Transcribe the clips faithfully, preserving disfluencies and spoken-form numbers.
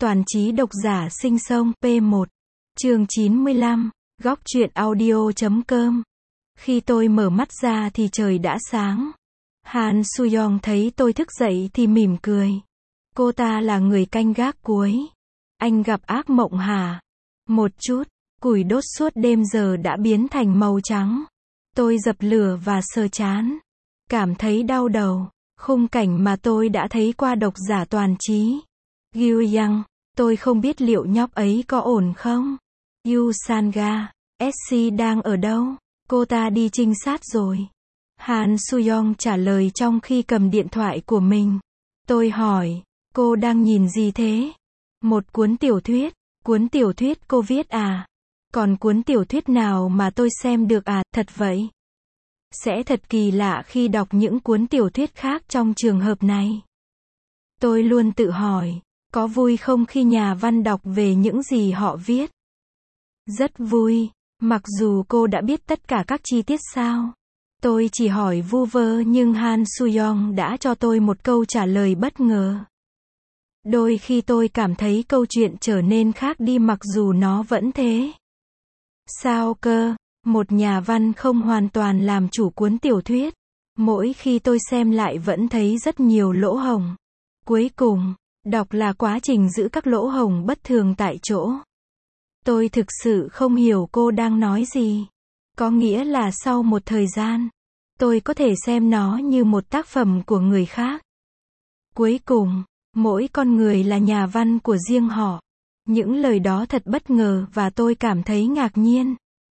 Toàn trí độc giả sinh sông P một. Chương chín mươi lăm, góc truyện audio chấm com. Khi tôi mở mắt ra thì trời đã sáng. Han Soo-young thấy tôi thức dậy thì mỉm cười. Cô ta là người canh gác cuối. Anh gặp ác mộng hả? Một chút, củi đốt suốt đêm giờ đã biến thành màu trắng. Tôi dập lửa và sờ trán. Cảm thấy đau đầu. Khung cảnh mà tôi đã thấy qua độc giả toàn trí. Gyu Yang, tôi không biết liệu nhóc ấy có ổn không? Yu Sanga, ét xê đang ở đâu? Cô ta đi trinh sát rồi. Han Soo-young trả lời trong khi cầm điện thoại của mình. Tôi hỏi, cô đang nhìn gì thế? Một cuốn tiểu thuyết. Cuốn tiểu thuyết cô viết à? Còn cuốn tiểu thuyết nào mà tôi xem được à? Thật vậy? Sẽ thật kỳ lạ khi đọc những cuốn tiểu thuyết khác trong trường hợp này. Tôi luôn tự hỏi, có vui không khi nhà văn đọc về những gì họ viết? Rất vui, mặc dù cô đã biết tất cả các chi tiết sao? Tôi chỉ hỏi vu vơ nhưng Han Soo-young đã cho tôi một câu trả lời bất ngờ. Đôi khi tôi cảm thấy câu chuyện trở nên khác đi mặc dù nó vẫn thế. Sao cơ? Một nhà văn không hoàn toàn làm chủ cuốn tiểu thuyết. Mỗi khi tôi xem lại vẫn thấy rất nhiều lỗ hổng. Cuối cùng, đọc là quá trình giữ các lỗ hổng bất thường tại chỗ. Tôi thực sự không hiểu cô đang nói gì. Có nghĩa là sau một thời gian, tôi có thể xem nó như một tác phẩm của người khác. Cuối cùng, mỗi con người là nhà văn của riêng họ. Những lời đó thật bất ngờ và tôi cảm thấy ngạc nhiên.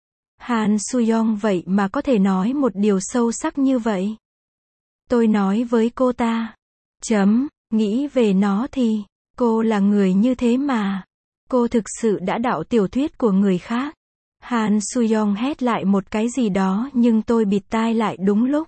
Han Soo-young vậy mà có thể nói một điều sâu sắc như vậy. Tôi nói với cô ta. Chấm, nghĩ về nó thì, cô là người như thế mà. Cô thực sự đã đạo tiểu thuyết của người khác. Han Soo-young hét lại một cái gì đó nhưng tôi bịt tai lại đúng lúc.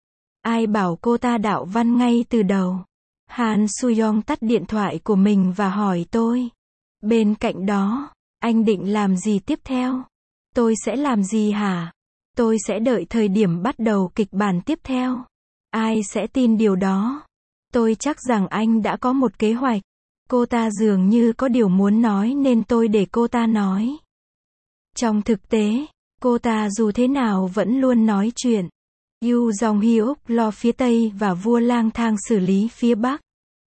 Ai bảo cô ta đạo văn ngay từ đầu? Han Soo-young tắt điện thoại của mình và hỏi tôi. Bên cạnh đó, anh định làm gì tiếp theo? Tôi sẽ làm gì hả? Tôi sẽ đợi thời điểm bắt đầu kịch bản tiếp theo. Ai sẽ tin điều đó? Tôi chắc rằng anh đã có một kế hoạch. Cô ta dường như có điều muốn nói nên tôi để cô ta nói. Trong thực tế, cô ta dù thế nào vẫn luôn nói chuyện. Yu Jong-hyuk lo phía Tây và vua lang thang xử lý phía Bắc.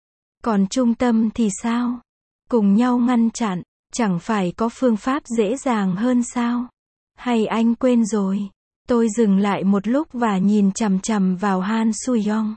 Còn trung tâm thì sao? Cùng nhau ngăn chặn, chẳng phải có phương pháp dễ dàng hơn sao? Hay anh quên rồi? Tôi dừng lại một lúc và nhìn chằm chằm vào Han Soo-young.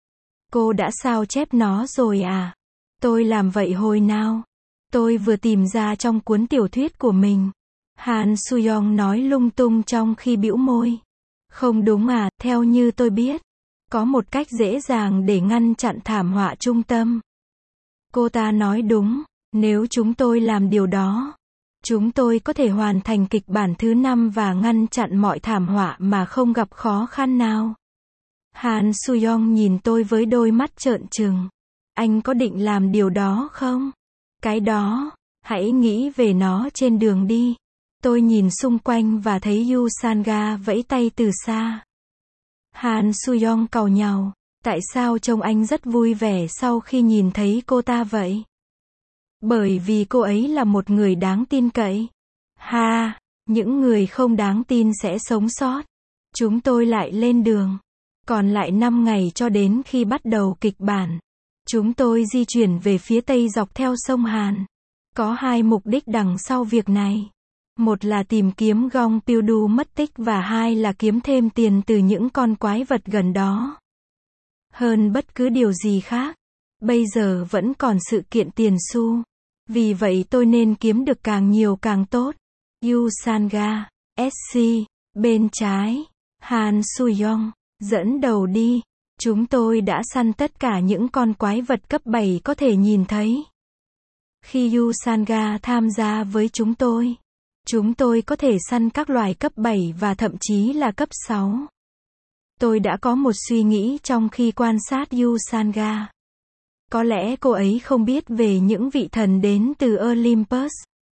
Cô đã sao chép nó rồi à? Tôi làm vậy hồi nào? Tôi vừa tìm ra trong cuốn tiểu thuyết của mình. Han Soo-young nói lung tung trong khi bĩu môi. Không đúng à, theo như tôi biết, có một cách dễ dàng để ngăn chặn thảm họa trung tâm. Cô ta nói đúng, nếu chúng tôi làm điều đó, chúng tôi có thể hoàn thành kịch bản thứ năm và ngăn chặn mọi thảm họa mà không gặp khó khăn nào. Han Soo-young nhìn tôi với đôi mắt trợn trừng. Anh có định làm điều đó không? Cái đó, hãy nghĩ về nó trên đường đi. Tôi nhìn xung quanh và thấy Yu Sanga vẫy tay từ xa. Han Soo-young càu nhàu, tại sao trông anh rất vui vẻ sau khi nhìn thấy cô ta vậy? Bởi vì cô ấy là một người đáng tin cậy. Ha, những người không đáng tin sẽ sống sót. Chúng tôi lại lên đường. Còn lại năm ngày cho đến khi bắt đầu kịch bản. Chúng tôi di chuyển về phía Tây dọc theo sông Hàn. Có hai mục đích đằng sau việc này. Một là tìm kiếm Gong Pil-du mất tích và hai là kiếm thêm tiền từ những con quái vật gần đó. Hơn bất cứ điều gì khác, bây giờ vẫn còn sự kiện tiền xu. Vì vậy tôi nên kiếm được càng nhiều càng tốt. Yu Sanga, ét xê, bên trái, Han Soo-young, dẫn đầu đi. Chúng tôi đã săn tất cả những con quái vật cấp bảy có thể nhìn thấy. Khi Yu Sanga tham gia với chúng tôi, chúng tôi có thể săn các loài cấp bảy và thậm chí là cấp sáu. Tôi đã có một suy nghĩ trong khi quan sát Yu Sanga. Có lẽ cô ấy không biết về những vị thần đến từ Olympus.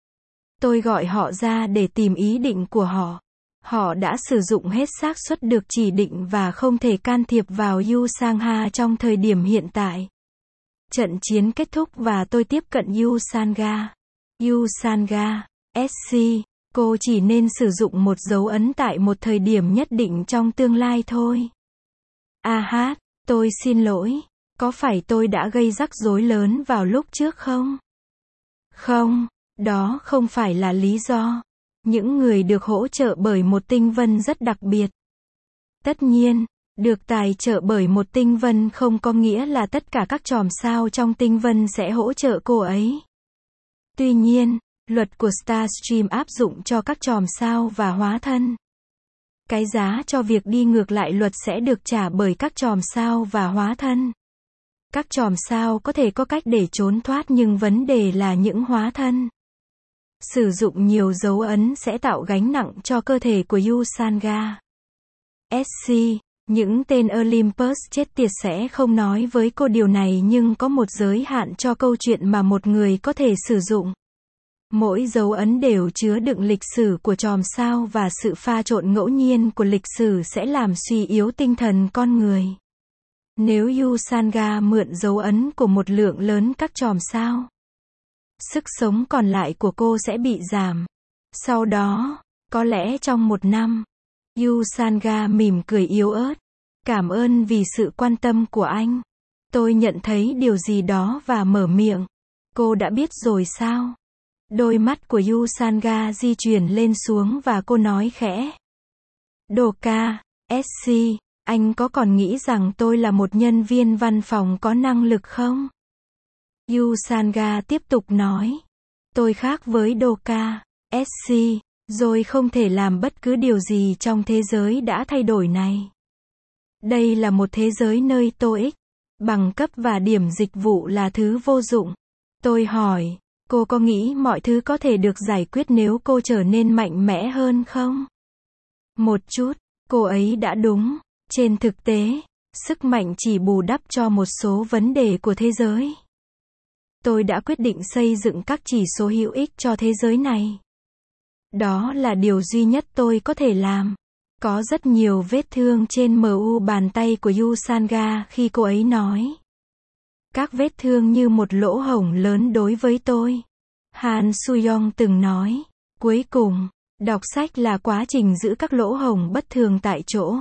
Tôi gọi họ ra để tìm ý định của họ. Họ đã sử dụng hết xác suất được chỉ định và không thể can thiệp vào Yu Sangha trong thời điểm hiện tại. Trận chiến kết thúc và tôi tiếp cận Yusanga. Yusanga, ét xê, cô chỉ nên sử dụng một dấu ấn tại một thời điểm nhất định trong tương lai thôi. A hát, tôi xin lỗi. Có phải tôi đã gây rắc rối lớn vào lúc trước không? Không, đó không phải là lý do. Những người được hỗ trợ bởi một tinh vân rất đặc biệt. Tất nhiên, được tài trợ bởi một tinh vân không có nghĩa là tất cả các chòm sao trong tinh vân sẽ hỗ trợ cô ấy. Tuy nhiên, luật của Starstream áp dụng cho các chòm sao và hóa thân. Cái giá cho việc đi ngược lại luật sẽ được trả bởi các chòm sao và hóa thân. Các chòm sao có thể có cách để trốn thoát nhưng vấn đề là những hóa thân. Sử dụng nhiều dấu ấn sẽ tạo gánh nặng cho cơ thể của Yusanga. ét xê, những tên Olympus chết tiệt sẽ không nói với cô điều này nhưng có một giới hạn cho câu chuyện mà một người có thể sử dụng. Mỗi dấu ấn đều chứa đựng lịch sử của chòm sao và sự pha trộn ngẫu nhiên của lịch sử sẽ làm suy yếu tinh thần con người. Nếu Yusanga mượn dấu ấn của một lượng lớn các chòm sao, sức sống còn lại của cô sẽ bị giảm. Sau đó, có lẽ trong một năm, Yusanga mỉm cười yếu ớt. Cảm ơn vì sự quan tâm của anh. Tôi nhận thấy điều gì đó và mở miệng. Cô đã biết rồi sao? Đôi mắt của Yusanga di chuyển lên xuống và cô nói khẽ. Doka, ét xê, anh có còn nghĩ rằng tôi là một nhân viên văn phòng có năng lực không? Yusanga tiếp tục nói. Tôi khác với Doka, ét xê, rồi không thể làm bất cứ điều gì trong thế giới đã thay đổi này. Đây là một thế giới nơi tô ích, bằng cấp và điểm dịch vụ là thứ vô dụng. Tôi hỏi, cô có nghĩ mọi thứ có thể được giải quyết nếu cô trở nên mạnh mẽ hơn không? Một chút, cô ấy đã đúng. Trên thực tế, sức mạnh chỉ bù đắp cho một số vấn đề của thế giới. Tôi đã quyết định xây dựng các chỉ số hữu ích cho thế giới này. Đó là điều duy nhất tôi có thể làm. Có rất nhiều vết thương trên mu bàn tay của Yusanga khi cô ấy nói. Các vết thương như một lỗ hổng lớn đối với tôi. Han Suyong từng nói. Cuối cùng, đọc sách là quá trình giữ các lỗ hổng bất thường tại chỗ.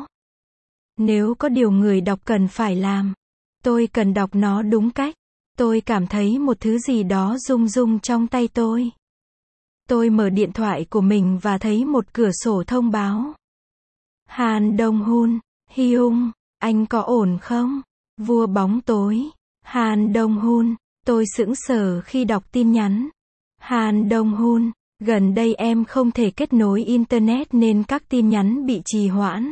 Nếu có điều người đọc cần phải làm, tôi cần đọc nó đúng cách. Tôi cảm thấy một thứ gì đó rung rung trong tay tôi. Tôi mở điện thoại của mình và thấy một cửa sổ thông báo. Han Dong-hun, Hyung, anh có ổn không? Vua bóng tối. Han Dong-hun, tôi sững sờ khi đọc tin nhắn. Han Dong-hun, gần đây em không thể kết nối Internet nên các tin nhắn bị trì hoãn.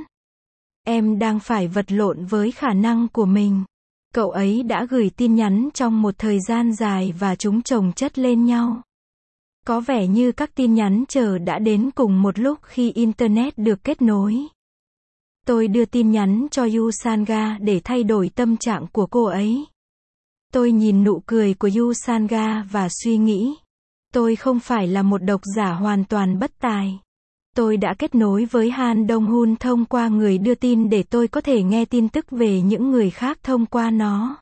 Em đang phải vật lộn với khả năng của mình. Cậu ấy đã gửi tin nhắn trong một thời gian dài và chúng chồng chất lên nhau. Có vẻ như các tin nhắn chờ đã đến cùng một lúc khi Internet được kết nối. Tôi đưa tin nhắn cho Yusanga để thay đổi tâm trạng của cô ấy. Tôi nhìn nụ cười của Yusanga và suy nghĩ. Tôi không phải là một độc giả hoàn toàn bất tài. Tôi đã kết nối với Han Dong-hun thông qua người đưa tin để tôi có thể nghe tin tức về những người khác thông qua nó.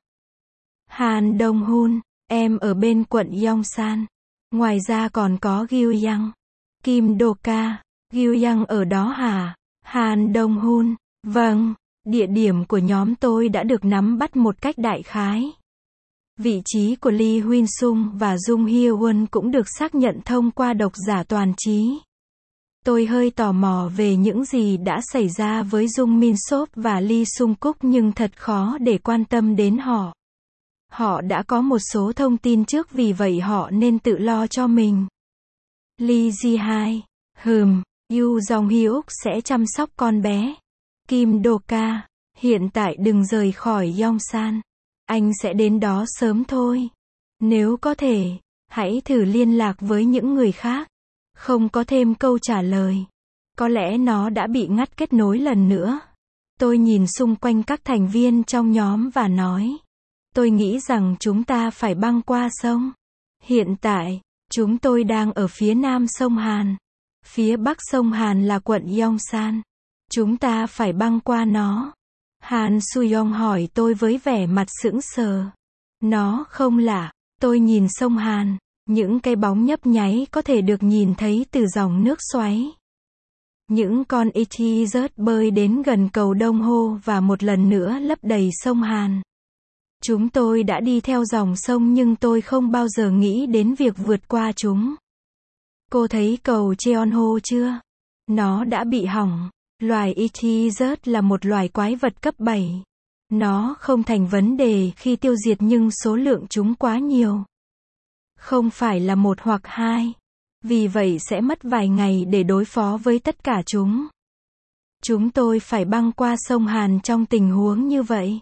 Han Dong-hun, em ở bên quận Yongsan. Ngoài ra còn có Gyuyang. Kim Doka, Gyuyang ở đó hả? Han Dong-hun, vâng, địa điểm của nhóm tôi đã được nắm bắt một cách đại khái. Vị trí của Lee Huynh-sung và Jung Hye-won cũng được xác nhận thông qua độc giả toàn trí. Tôi hơi tò mò về những gì đã xảy ra với Jung Min-sop và Lee Sung-kuk nhưng thật khó để quan tâm đến họ. Họ đã có một số thông tin trước vì vậy họ nên tự lo cho mình. Lee Ji-hai, hừm, Yoo Jong-hyuk sẽ chăm sóc con bé. Kim Doka, hiện tại đừng rời khỏi Yongsan. Anh sẽ đến đó sớm thôi. Nếu có thể, hãy thử liên lạc với những người khác. Không có thêm câu trả lời. Có lẽ nó đã bị ngắt kết nối lần nữa. Tôi nhìn xung quanh các thành viên trong nhóm và nói. Tôi nghĩ rằng chúng ta phải băng qua sông. Hiện tại, chúng tôi đang ở phía nam sông Hàn. Phía bắc sông Hàn là quận Yongsan. Chúng ta phải băng qua nó. Han Suyong hỏi tôi với vẻ mặt sững sờ. Nó không lạ. Tôi nhìn sông Hàn. Những cái bóng nhấp nháy có thể được nhìn thấy từ dòng nước xoáy. Những con e tê rớt bơi đến gần cầu Đông Hô và một lần nữa lấp đầy sông Hàn. Chúng tôi đã đi theo dòng sông nhưng tôi không bao giờ nghĩ đến việc vượt qua chúng. Cô thấy cầu Cheonho chưa? Nó đã bị hỏng. Loài e tê rớt là một loài quái vật cấp bảy. Nó không thành vấn đề khi tiêu diệt nhưng số lượng chúng quá nhiều. Không phải là một hoặc hai. Vì vậy sẽ mất vài ngày để đối phó với tất cả chúng. Chúng tôi phải băng qua sông Hàn trong tình huống như vậy.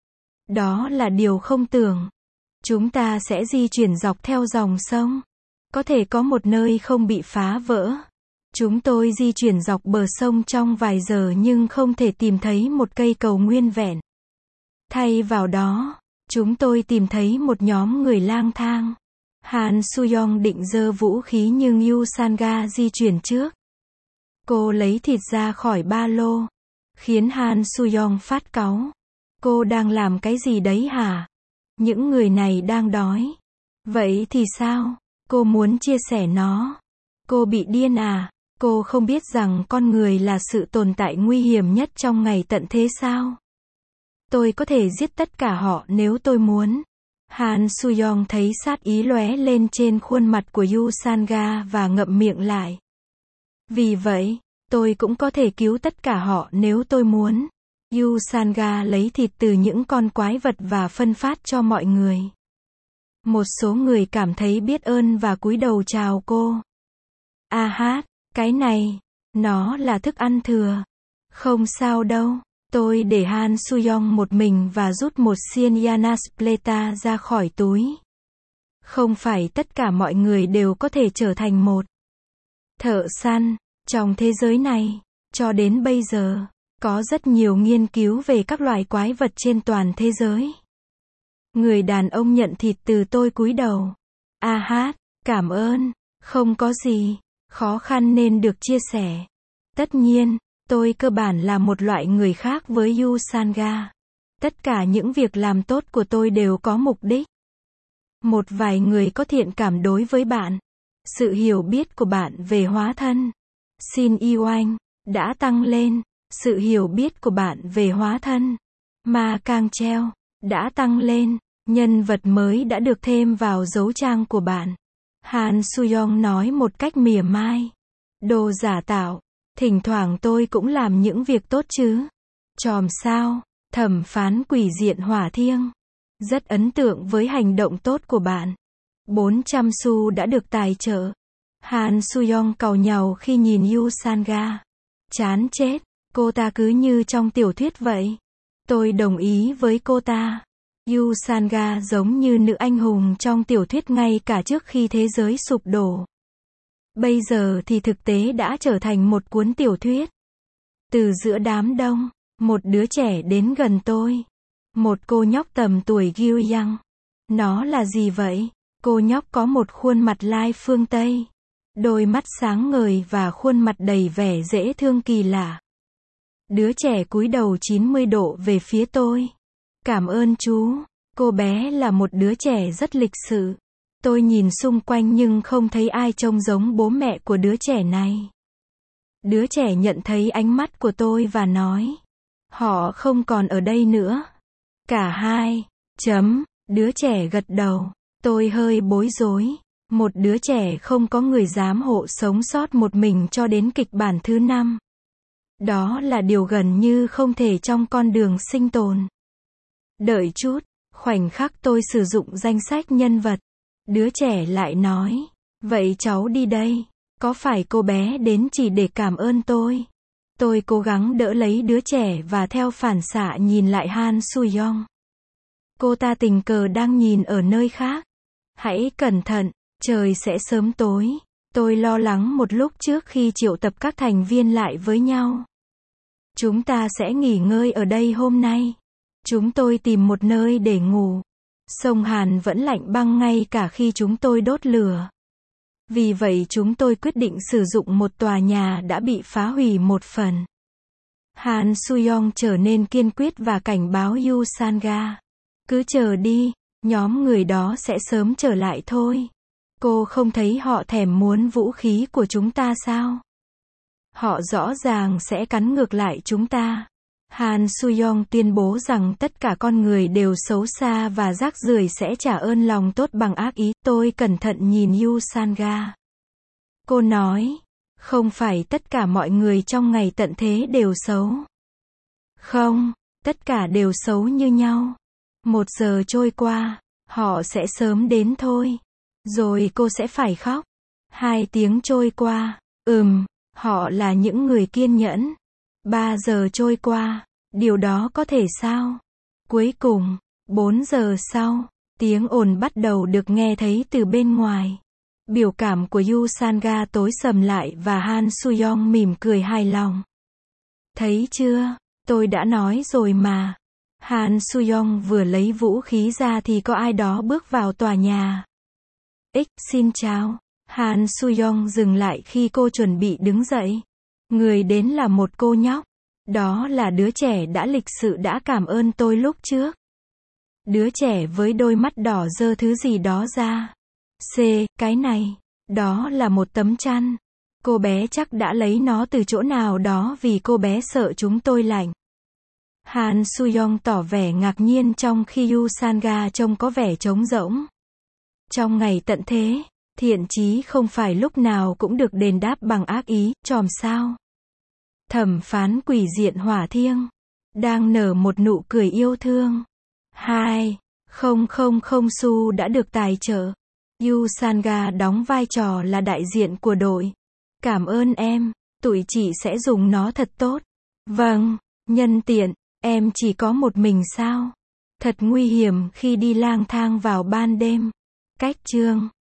Đó là điều không tưởng. Chúng ta sẽ di chuyển dọc theo dòng sông. Có thể có một nơi không bị phá vỡ. Chúng tôi di chuyển dọc bờ sông trong vài giờ nhưng không thể tìm thấy một cây cầu nguyên vẹn. Thay vào đó, chúng tôi tìm thấy một nhóm người lang thang. Han Soo-young định giơ vũ khí nhưng Yu Sang-ga di chuyển trước. Cô lấy thịt ra khỏi ba lô, khiến Han Soo-young phát cáu. Cô đang làm cái gì đấy hả? Những người này đang đói. Vậy thì sao? Cô muốn chia sẻ nó. Cô bị điên à? Cô không biết rằng con người là sự tồn tại nguy hiểm nhất trong ngày tận thế sao? Tôi có thể giết tất cả họ nếu tôi muốn. Han Soo-young thấy sát ý lóe lên trên khuôn mặt của Yu Sang-ga và ngậm miệng lại. Vì vậy, tôi cũng có thể cứu tất cả họ nếu tôi muốn. Yu Sang-ga lấy thịt từ những con quái vật và phân phát cho mọi người. Một số người cảm thấy biết ơn và cúi đầu chào cô. A hát, cái này, nó là thức ăn thừa. Không sao đâu. Tôi để Han Soo-young một mình và rút một xiên Yanaspleta ra khỏi túi. Không phải tất cả mọi người đều có thể trở thành một thợ săn. Trong thế giới này, cho đến bây giờ, có rất nhiều nghiên cứu về các loài quái vật trên toàn thế giới. Người đàn ông nhận thịt từ tôi cúi đầu. A hát, cảm ơn. Không có gì. Khó khăn nên được chia sẻ. Tất nhiên, tôi cơ bản là một loại người khác với Yu Sang-ga. Tất cả những việc làm tốt của tôi đều có mục đích. Một vài người có thiện cảm đối với bạn. Sự hiểu biết của bạn về hóa thân. Shin Ewang đã tăng lên. Sự hiểu biết của bạn về hóa thân. Ma Kang Cheo đã tăng lên. Nhân vật mới đã được thêm vào dấu trang của bạn. Han Soo-young nói một cách mỉa mai. Đồ giả tạo. Thỉnh thoảng tôi cũng làm những việc tốt chứ. Chòm sao, thẩm phán quỷ diện hỏa thiêng. Rất ấn tượng với hành động tốt của bạn. bốn trăm xu đã được tài trợ. Han Soo-young càu nhàu khi nhìn Yu Sang-ga. Chán chết, cô ta cứ như trong tiểu thuyết vậy. Tôi đồng ý với cô ta. Yu Sang-ga giống như nữ anh hùng trong tiểu thuyết ngay cả trước khi thế giới sụp đổ. Bây giờ thì thực tế đã trở thành một cuốn tiểu thuyết. Từ giữa đám đông, một đứa trẻ đến gần tôi. Một cô nhóc tầm tuổi Gil Young. Nó là gì vậy? Cô nhóc có một khuôn mặt lai phương Tây. Đôi mắt sáng ngời và khuôn mặt đầy vẻ dễ thương kỳ lạ. Đứa trẻ cúi đầu chín mươi độ về phía tôi. Cảm ơn chú. Cô bé là một đứa trẻ rất lịch sự. Tôi nhìn xung quanh nhưng không thấy ai trông giống bố mẹ của đứa trẻ này. Đứa trẻ nhận thấy ánh mắt của tôi và nói. Họ không còn ở đây nữa. Cả hai. Chấm. Đứa trẻ gật đầu. Tôi hơi bối rối. Một đứa trẻ không có người giám hộ sống sót một mình cho đến kịch bản thứ năm. Đó là điều gần như không thể trong con đường sinh tồn. Đợi chút. Khoảnh khắc tôi sử dụng danh sách nhân vật. Đứa trẻ lại nói. Vậy cháu đi đây. Có phải cô bé đến chỉ để cảm ơn tôi? Tôi cố gắng đỡ lấy đứa trẻ và theo phản xạ nhìn lại Han Soo-young. Cô ta tình cờ đang nhìn ở nơi khác. Hãy cẩn thận, trời sẽ sớm tối. Tôi lo lắng một lúc trước khi triệu tập các thành viên lại với nhau. Chúng ta sẽ nghỉ ngơi ở đây hôm nay. Chúng tôi tìm một nơi để ngủ. Sông Hàn vẫn lạnh băng ngay cả khi chúng tôi đốt lửa. Vì vậy chúng tôi quyết định sử dụng một tòa nhà đã bị phá hủy một phần. Han Soo-young trở nên kiên quyết và cảnh báo Yu Sang-ga. Cứ chờ đi, Nhóm người đó sẽ sớm trở lại thôi. Cô không thấy họ thèm muốn vũ khí của chúng ta sao? Họ rõ ràng sẽ cắn ngược lại chúng ta. Han Soo-young tuyên bố rằng tất cả con người đều xấu xa và rác rưởi sẽ trả ơn lòng tốt bằng ác ý. Tôi cẩn thận nhìn Yu Sanga. Cô nói, không phải tất cả mọi người trong ngày tận thế đều xấu. Không, tất cả đều xấu như nhau. Một giờ trôi qua, họ sẽ sớm đến thôi. Rồi cô sẽ phải khóc. Hai tiếng trôi qua, ừm, họ là những người kiên nhẫn. Ba giờ trôi qua, điều đó có thể sao? Cuối cùng, bốn giờ sau, tiếng ồn bắt đầu được nghe thấy từ bên ngoài. Biểu cảm của Yu Sanga tối sầm lại và Han Soo-young mỉm cười hài lòng. Thấy chưa? Tôi đã nói rồi mà. Han Soo-young vừa lấy vũ khí ra thì có ai đó bước vào tòa nhà. Ích, xin chào. Han Soo-young dừng lại khi cô chuẩn bị đứng dậy. Người đến là một cô nhóc. Đó là đứa trẻ đã lịch sự đã cảm ơn tôi lúc trước. Đứa trẻ với đôi mắt đỏ giơ thứ gì đó ra. C, cái này. Đó là một tấm chăn. Cô bé chắc đã lấy nó từ chỗ nào đó vì cô bé sợ chúng tôi lạnh. Han Soo-young tỏ vẻ ngạc nhiên trong khi Yu Sanga trông có vẻ trống rỗng. Trong ngày tận thế, thiện chí không phải lúc nào cũng được đền đáp bằng ác ý, chòm sao. Thẩm phán quỷ diện hỏa thiêng, đang nở một nụ cười yêu thương. Hai, không không không xu đã được tài trợ. Yu Sanga đóng vai trò là đại diện của đội. Cảm ơn em, tụi chị sẽ dùng nó thật tốt. Vâng, nhân tiện, em chỉ có một mình sao? Thật nguy hiểm khi đi lang thang vào ban đêm. Cách chương